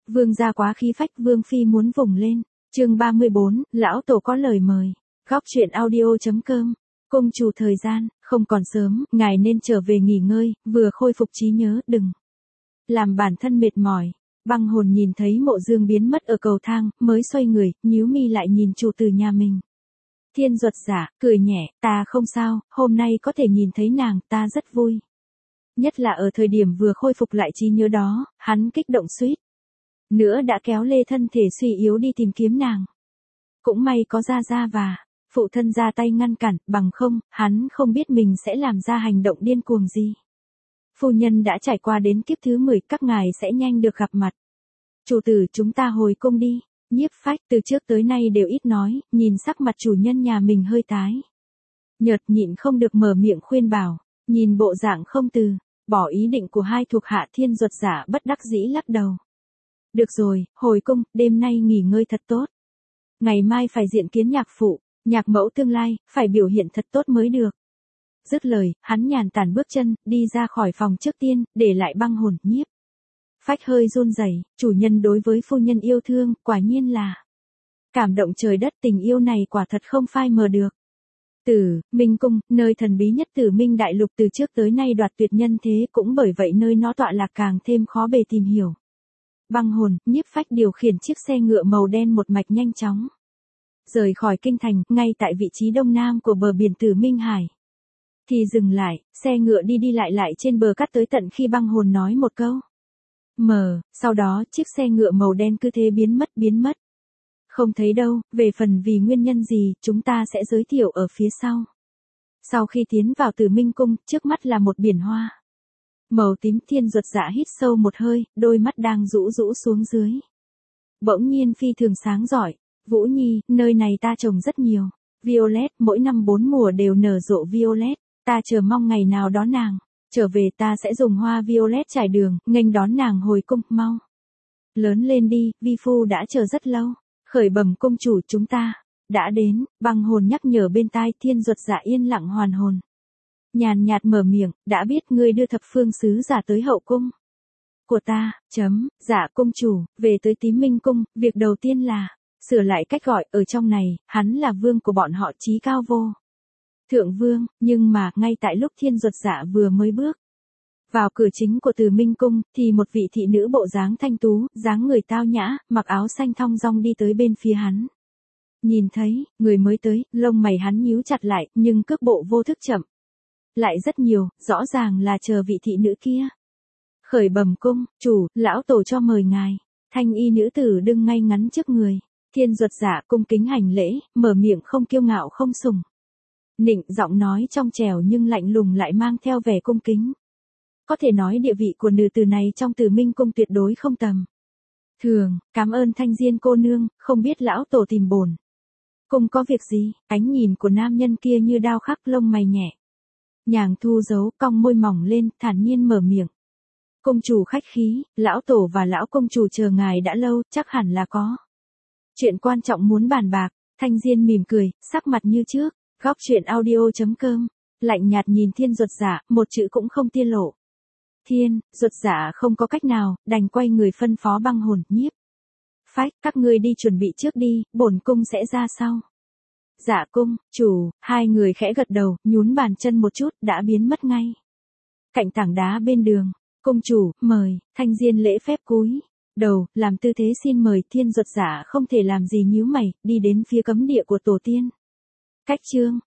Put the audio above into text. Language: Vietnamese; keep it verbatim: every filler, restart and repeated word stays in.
Vương gia quá khí phách, vương phi muốn vùng lên. Chương ba mươi bốn, lão tổ có lời mời. Góc truyện audio chấm com. Cung chủ thời gian, không còn sớm, ngài nên trở về nghỉ ngơi, vừa khôi phục trí nhớ, đừng làm bản thân mệt mỏi. Băng hồn nhìn thấy Mộ Dương biến mất ở cầu thang, mới xoay người, nhíu mi lại nhìn chủ tử nhà mình. Thiên Duật Giả, cười nhẹ, ta không sao, hôm nay có thể nhìn thấy nàng, ta rất vui. Nhất là ở thời điểm vừa khôi phục lại trí nhớ đó, hắn kích động suýt nữa đã kéo lê thân thể suy yếu đi tìm kiếm nàng. Cũng may có Gia Gia và phụ thân ra tay ngăn cản, bằng không, hắn không biết mình sẽ làm ra hành động điên cuồng gì. Phu nhân đã trải qua đến kiếp thứ mười, các ngài sẽ nhanh được gặp mặt. Chủ tử, chúng ta hồi cung đi. Nhiếp Phách từ trước tới nay đều ít nói, nhìn sắc mặt chủ nhân nhà mình hơi tái nhợt, nhịn không được mở miệng khuyên bảo. Nhìn bộ dạng không từ bỏ ý định của hai thuộc hạ, Thiên Duật Giả bất đắc dĩ lắc đầu. Được rồi, hồi cung, đêm nay nghỉ ngơi thật tốt. Ngày mai phải diện kiến nhạc phụ, nhạc mẫu tương lai, phải biểu hiện thật tốt mới được. Dứt lời, hắn nhàn tản bước chân, đi ra khỏi phòng trước tiên, để lại Băng Hồn. Nhiếp Phách hơi run rẩy, chủ nhân đối với phu nhân yêu thương, quả nhiên là cảm động trời đất, tình yêu này quả thật không phai mờ được. Tử Minh Cung, nơi thần bí nhất Tử Minh Đại Lục từ trước tới nay đoạt tuyệt nhân thế, cũng bởi vậy nơi nó tọa lạc càng thêm khó bề tìm hiểu. Băng Hồn, Nhiếp Phách điều khiển chiếc xe ngựa màu đen một mạch nhanh chóng rời khỏi kinh thành, ngay tại vị trí đông nam của bờ biển Tử Minh Hải. Thì dừng lại, xe ngựa đi đi lại lại trên bờ cát tới tận khi Băng Hồn nói một câu mờ, sau đó chiếc xe ngựa màu đen cứ thế biến mất biến mất. Không thấy đâu, về phần vì nguyên nhân gì, chúng ta sẽ giới thiệu ở phía sau. Sau khi tiến vào Tử Minh Cung, trước mắt là một biển hoa màu tím. Thiên Duật Giả hít sâu một hơi, đôi mắt đang rũ rũ xuống dưới bỗng nhiên phi thường sáng rọi. Vũ Nhi, nơi này ta trồng rất nhiều violet, mỗi năm bốn mùa đều nở rộ violet, ta chờ mong ngày nào đó nàng trở về, ta sẽ dùng hoa violet trải đường, nghênh đón nàng hồi cung. Mau lớn lên đi, vi phu đã chờ rất lâu. Khởi bẩm công chủ, chúng ta đã đến. Băng Hồn nhắc nhở bên tai. Thiên Duật Giả yên lặng hoàn hồn, nhàn nhạt mở miệng, đã biết ngươi đưa thập phương sứ giả tới hậu cung của ta. Chấm, dạ công chủ, về tới Tím Minh Cung, việc đầu tiên là sửa lại cách gọi, ở trong này, hắn là vương của bọn họ, chí cao vô thượng vương. Nhưng mà, ngay tại lúc Thiên Duật Giả vừa mới bước vào cửa chính của Tử Minh Cung, thì một vị thị nữ bộ dáng thanh tú, dáng người tao nhã, mặc áo xanh thong dong đi tới bên phía hắn. Nhìn thấy người mới tới, lông mày hắn nhíu chặt lại, nhưng cước bộ vô thức chậm lại rất nhiều, rõ ràng là chờ vị thị nữ kia. Khởi bẩm cung chủ, lão tổ cho mời ngài. Thanh y nữ tử đứng ngay ngắn trước người. Thiên Duật Giả cung kính hành lễ, mở miệng không kiêu ngạo không sùng nịnh, giọng nói trong trẻo nhưng lạnh lùng lại mang theo vẻ cung kính. Có thể nói địa vị của nữ tử này trong Tử Minh Cung tuyệt đối không tầm thường. Cảm ơn Thanh Diên cô nương, không biết lão tổ tìm bổn cung có việc gì? Ánh nhìn của nam nhân kia như đao khắc, lông mày nhẹ nhàng thu giấu, cong môi mỏng lên, thản nhiên mở miệng. Công chủ khách khí, lão tổ và lão công chủ chờ ngài đã lâu, chắc hẳn là có chuyện quan trọng muốn bàn bạc. Thanh Diên mỉm cười, sắc mặt như trước. Góc truyện audio chấm com. Lạnh nhạt nhìn Thiên Duật Giả, một chữ cũng không tiết lộ. Thiên Duật Giả không có cách nào, đành quay người phân phó Băng Hồn. Nhiếp Phách, các ngươi đi chuẩn bị trước đi, bổn cung sẽ ra sau. Dạ cung chủ. Hai người khẽ gật đầu, nhún bàn chân một chút, đã biến mất ngay cạnh tảng đá bên đường. Công chủ, mời. Thanh Diên lễ phép cúi đầu, làm tư thế xin mời. Thiên Duật Giả không thể làm gì nhíu mày, đi đến phía cấm địa của tổ tiên. Cách chương